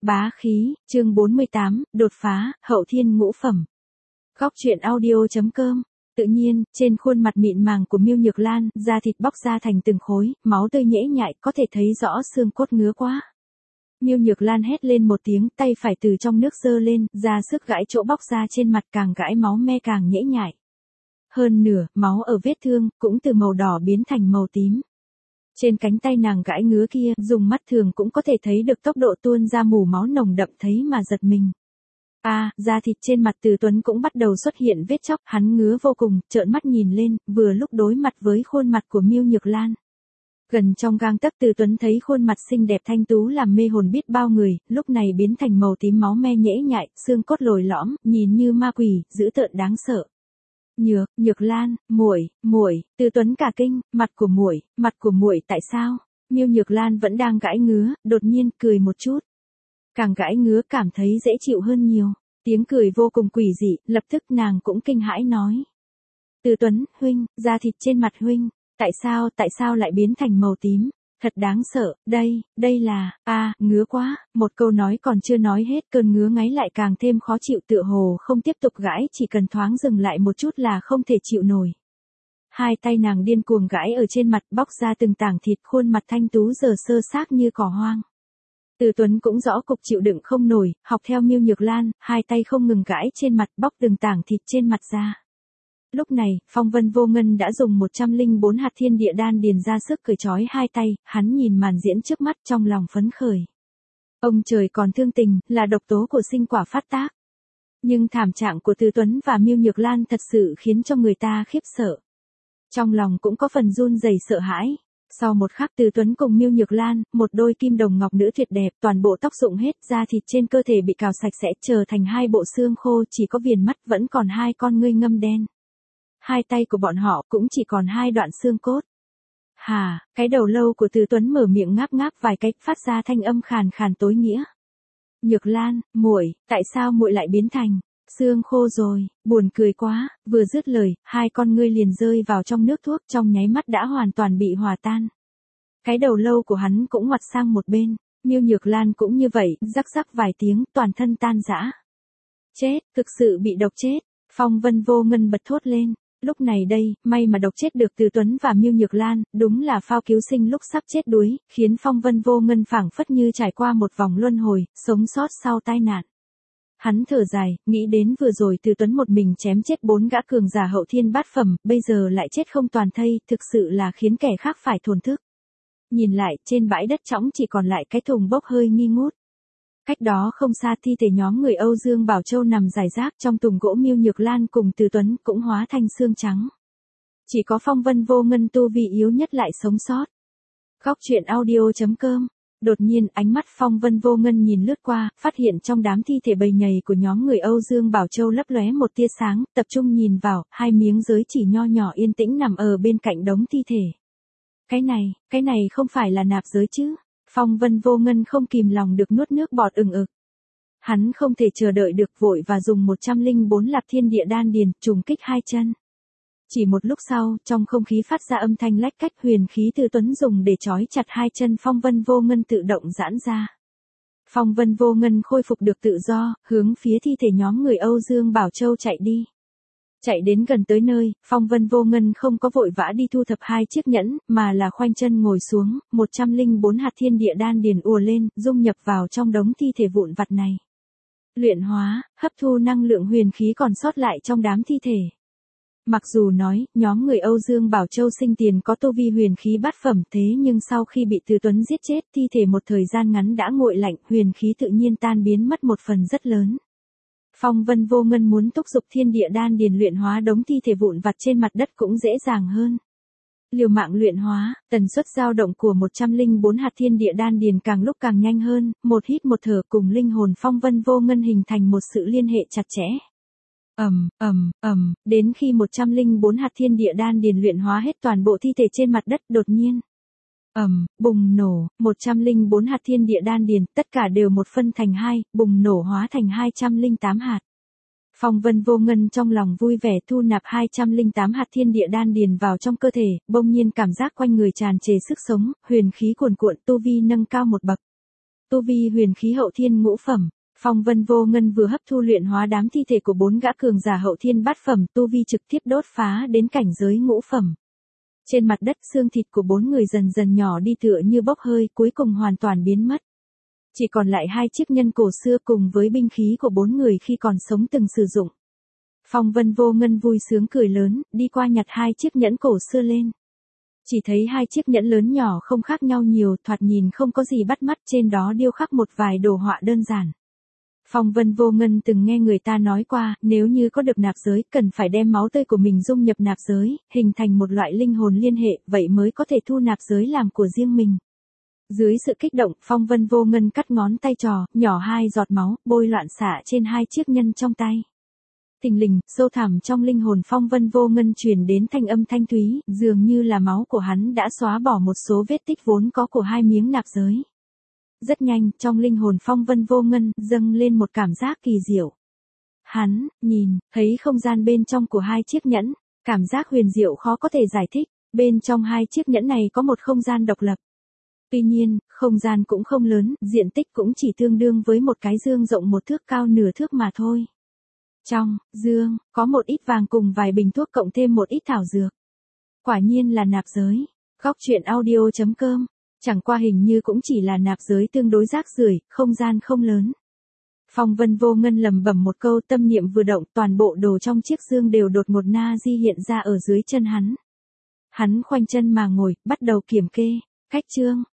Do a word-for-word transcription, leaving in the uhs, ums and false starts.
Bá khí, chương bốn mươi tám, đột phá, hậu thiên ngũ phẩm. Góc truyện audio.com. Tự nhiên, trên khuôn mặt mịn màng của Miêu Nhược Lan, da thịt bóc ra thành từng khối, máu tươi nhễ nhại, có thể thấy rõ xương cốt ngứa quá. Miêu Nhược Lan hét lên một tiếng, tay phải từ trong nước giơ lên, ra sức gãi chỗ bóc ra trên mặt, càng gãi máu me càng nhễ nhại. Hơn nửa, máu ở vết thương, cũng từ màu đỏ biến thành màu tím. Trên cánh tay nàng gãi ngứa kia, dùng mắt thường cũng có thể thấy được tốc độ tuôn ra mủ máu nồng đậm, thấy mà giật mình. A, à, da thịt trên mặt Từ Tuấn cũng bắt đầu xuất hiện vết chóc, hắn ngứa vô cùng, trợn mắt nhìn lên, vừa lúc đối mặt với khuôn mặt của Miêu Nhược Lan. Gần trong gang tấc Từ Tuấn thấy khuôn mặt xinh đẹp thanh tú làm mê hồn biết bao người, lúc này biến thành màu tím máu me nhễ nhại, xương cốt lồi lõm, nhìn như ma quỷ, dữ tợn đáng sợ. Nhược, Nhược Lan, muội, muội, Từ Tuấn cả kinh, mặt của muội, mặt của muội tại sao? Miêu Nhược Lan vẫn đang gãi ngứa, đột nhiên cười một chút. Càng gãi ngứa cảm thấy dễ chịu hơn nhiều, tiếng cười vô cùng quỷ dị, lập tức nàng cũng kinh hãi nói. Từ Tuấn, huynh, da thịt trên mặt huynh, tại sao, tại sao lại biến thành màu tím? Thật đáng sợ, đây, đây là, a, à, ngứa quá, một câu nói còn chưa nói hết, cơn ngứa ngáy lại càng thêm khó chịu, tựa hồ không tiếp tục gãi, chỉ cần thoáng dừng lại một chút là không thể chịu nổi. Hai tay nàng điên cuồng gãi ở trên mặt, bóc ra từng tảng thịt, khuôn mặt thanh tú giờ sơ xác như cỏ hoang. Từ Tuấn cũng rõ cục chịu đựng không nổi, học theo Miêu Nhược Lan, hai tay không ngừng gãi trên mặt, bóc từng tảng thịt trên mặt ra. Lúc này, Phong Vân Vô Ngân đã dùng một trăm linh bốn hạt thiên địa đan điền ra sức cởi trói hai tay, hắn nhìn màn diễn trước mắt trong lòng phấn khởi. Ông trời còn thương tình, là độc tố của sinh quả phát tác. Nhưng thảm trạng của Từ Tuấn và Miêu Nhược Lan thật sự khiến cho người ta khiếp sợ. Trong lòng cũng có phần run rẩy sợ hãi. Sau một khắc Từ Tuấn cùng Miêu Nhược Lan, một đôi kim đồng ngọc nữ tuyệt đẹp, toàn bộ tóc rụng hết, da thịt trên cơ thể bị cào sạch sẽ, trở thành hai bộ xương khô, chỉ có viền mắt vẫn còn hai con ngươi ngâm đen. Hai tay của bọn họ cũng chỉ còn hai đoạn xương cốt. Hà, cái đầu lâu của Từ Tuấn mở miệng ngáp ngáp vài cái, phát ra thanh âm khàn khàn tối nghĩa. Nhược Lan, muội, tại sao muội lại biến thành xương khô rồi, buồn cười quá, vừa dứt lời, hai con ngươi liền rơi vào trong nước thuốc, trong nháy mắt đã hoàn toàn bị hòa tan. Cái đầu lâu của hắn cũng ngoặt sang một bên, Miêu Nhược Lan cũng như vậy, rắc rắc vài tiếng, toàn thân tan rã. Chết, thực sự bị độc chết, Phong Vân Vô Ngân bật thốt lên. Lúc này đây, may mà độc chết được Từ Tuấn và Miêu Nhược Lan, đúng là phao cứu sinh lúc sắp chết đuối, khiến Phong Vân Vô Ngân phảng phất như trải qua một vòng luân hồi, sống sót sau tai nạn. Hắn thở dài, nghĩ đến vừa rồi Từ Tuấn một mình chém chết bốn gã cường giả hậu thiên bát phẩm, bây giờ lại chết không toàn thây, thực sự là khiến kẻ khác phải thổn thức. Nhìn lại, trên bãi đất trống chỉ còn lại cái thùng bốc hơi nghi ngút. Cách đó không xa thi thể nhóm người Âu Dương Bảo Châu nằm rải rác, trong thùng gỗ Miêu Nhược Lan cùng Từ Tuấn cũng hóa thành xương trắng. Chỉ có Phong Vân Vô Ngân tu vi yếu nhất lại sống sót. Góc truyện audio.com. Đột nhiên ánh mắt Phong Vân Vô Ngân nhìn lướt qua, phát hiện trong đám thi thể bầy nhầy của nhóm người Âu Dương Bảo Châu lấp lóe một tia sáng, tập trung nhìn vào, hai miếng giới chỉ nho nhỏ yên tĩnh nằm ở bên cạnh đống thi thể. Cái này, cái này không phải là nạp giới chứ? Phong Vân Vô Ngân không kìm lòng được nuốt nước bọt ừng ực. Hắn không thể chờ đợi được, vội và dùng một trăm linh bốn lạp thiên địa đan điền, trùng kích hai chân. Chỉ một lúc sau, trong không khí phát ra âm thanh lách cách, huyền khí Từ Tuấn dùng để trói chặt hai chân Phong Vân Vô Ngân tự động giãn ra. Phong Vân Vô Ngân khôi phục được tự do, hướng phía thi thể nhóm người Âu Dương Bảo Châu chạy đi. Chạy đến gần tới nơi, Phong Vân Vô Ngân không có vội vã đi thu thập hai chiếc nhẫn, mà là khoanh chân ngồi xuống, một trăm linh bốn hạt thiên địa đan điền ùa lên, dung nhập vào trong đống thi thể vụn vặt này. Luyện hóa, hấp thu năng lượng huyền khí còn sót lại trong đám thi thể. Mặc dù nói, nhóm người Âu Dương Bảo Châu sinh tiền có tu vi huyền khí bát phẩm, thế nhưng sau khi bị Từ Tuấn giết chết, thi thể một thời gian ngắn đã nguội lạnh, huyền khí tự nhiên tan biến mất một phần rất lớn. Phong Vân Vô Ngân muốn thúc giục thiên địa đan điền luyện hóa đống thi thể vụn vặt trên mặt đất cũng dễ dàng hơn. Liều mạng luyện hóa, tần suất dao động của một trăm linh bốn hạt thiên địa đan điền càng lúc càng nhanh hơn, một hít một thở cùng linh hồn Phong Vân Vô Ngân hình thành một sự liên hệ chặt chẽ. Ầm, ầm, ầm, đến khi một trăm linh bốn hạt thiên địa đan điền luyện hóa hết toàn bộ thi thể trên mặt đất, đột nhiên ầm, bùng nổ, một trăm linh bốn hạt thiên địa đan điền, tất cả đều một phân thành hai, bùng nổ hóa thành hai trăm lẻ tám hạt. Phong Vân Vô Ngân trong lòng vui vẻ thu nạp hai trăm lẻ tám hạt thiên địa đan điền vào trong cơ thể, bỗng nhiên cảm giác quanh người tràn trề sức sống, huyền khí cuồn cuộn, tu vi nâng cao một bậc. tu vi huyền khí hậu thiên ngũ phẩm. Phong Vân Vô Ngân vừa hấp thu luyện hóa đám thi thể của bốn gã cường giả hậu thiên bát phẩm, tu vi trực tiếp đốt phá đến cảnh giới ngũ phẩm. Trên mặt đất xương thịt của bốn người dần dần nhỏ đi tựa như bốc hơi, cuối cùng hoàn toàn biến mất. Chỉ còn lại hai chiếc nhân cổ xưa cùng với binh khí của bốn người khi còn sống từng sử dụng. Phong Vân Vô Ngân vui sướng cười lớn, đi qua nhặt hai chiếc nhẫn cổ xưa lên. Chỉ thấy hai chiếc nhẫn lớn nhỏ không khác nhau nhiều, thoạt nhìn không có gì bắt mắt, trên đó điêu khắc một vài đồ họa đơn giản. Phong Vân Vô Ngân từng nghe người ta nói qua, nếu như có được nạp giới, cần phải đem máu tươi của mình dung nhập nạp giới, hình thành một loại linh hồn liên hệ, vậy mới có thể thu nạp giới làm của riêng mình. Dưới sự kích động, Phong Vân Vô Ngân cắt ngón tay trò, nhỏ hai giọt máu, bôi loạn xạ trên hai chiếc nhân trong tay. Thình lình, sâu thẳm trong linh hồn Phong Vân Vô Ngân truyền đến thanh âm thanh thúy, dường như là máu của hắn đã xóa bỏ một số vết tích vốn có của hai miếng nạp giới. Rất nhanh, trong linh hồn Phong Vân Vô Ngân dâng lên một cảm giác kỳ diệu. Hắn nhìn thấy không gian bên trong của hai chiếc nhẫn, cảm giác huyền diệu khó có thể giải thích. Bên trong hai chiếc nhẫn này có một không gian độc lập. Tuy nhiên, không gian cũng không lớn, diện tích cũng chỉ tương đương với một cái dương rộng một thước cao nửa thước mà thôi. Trong dương có một ít vàng cùng vài bình thuốc cộng thêm một ít thảo dược. Quả nhiên là nạp giới. Góc truyện audio chấm com. Chẳng qua hình như cũng chỉ là nạp giới tương đối rác rưởi, không gian không lớn. Phong Vân Vô Ngân lẩm bẩm một câu, tâm niệm vừa động, toàn bộ đồ trong chiếc dương đều đột ngột na di hiện ra ở dưới chân hắn. Hắn khoanh chân mà ngồi, bắt đầu kiểm kê. Cách chương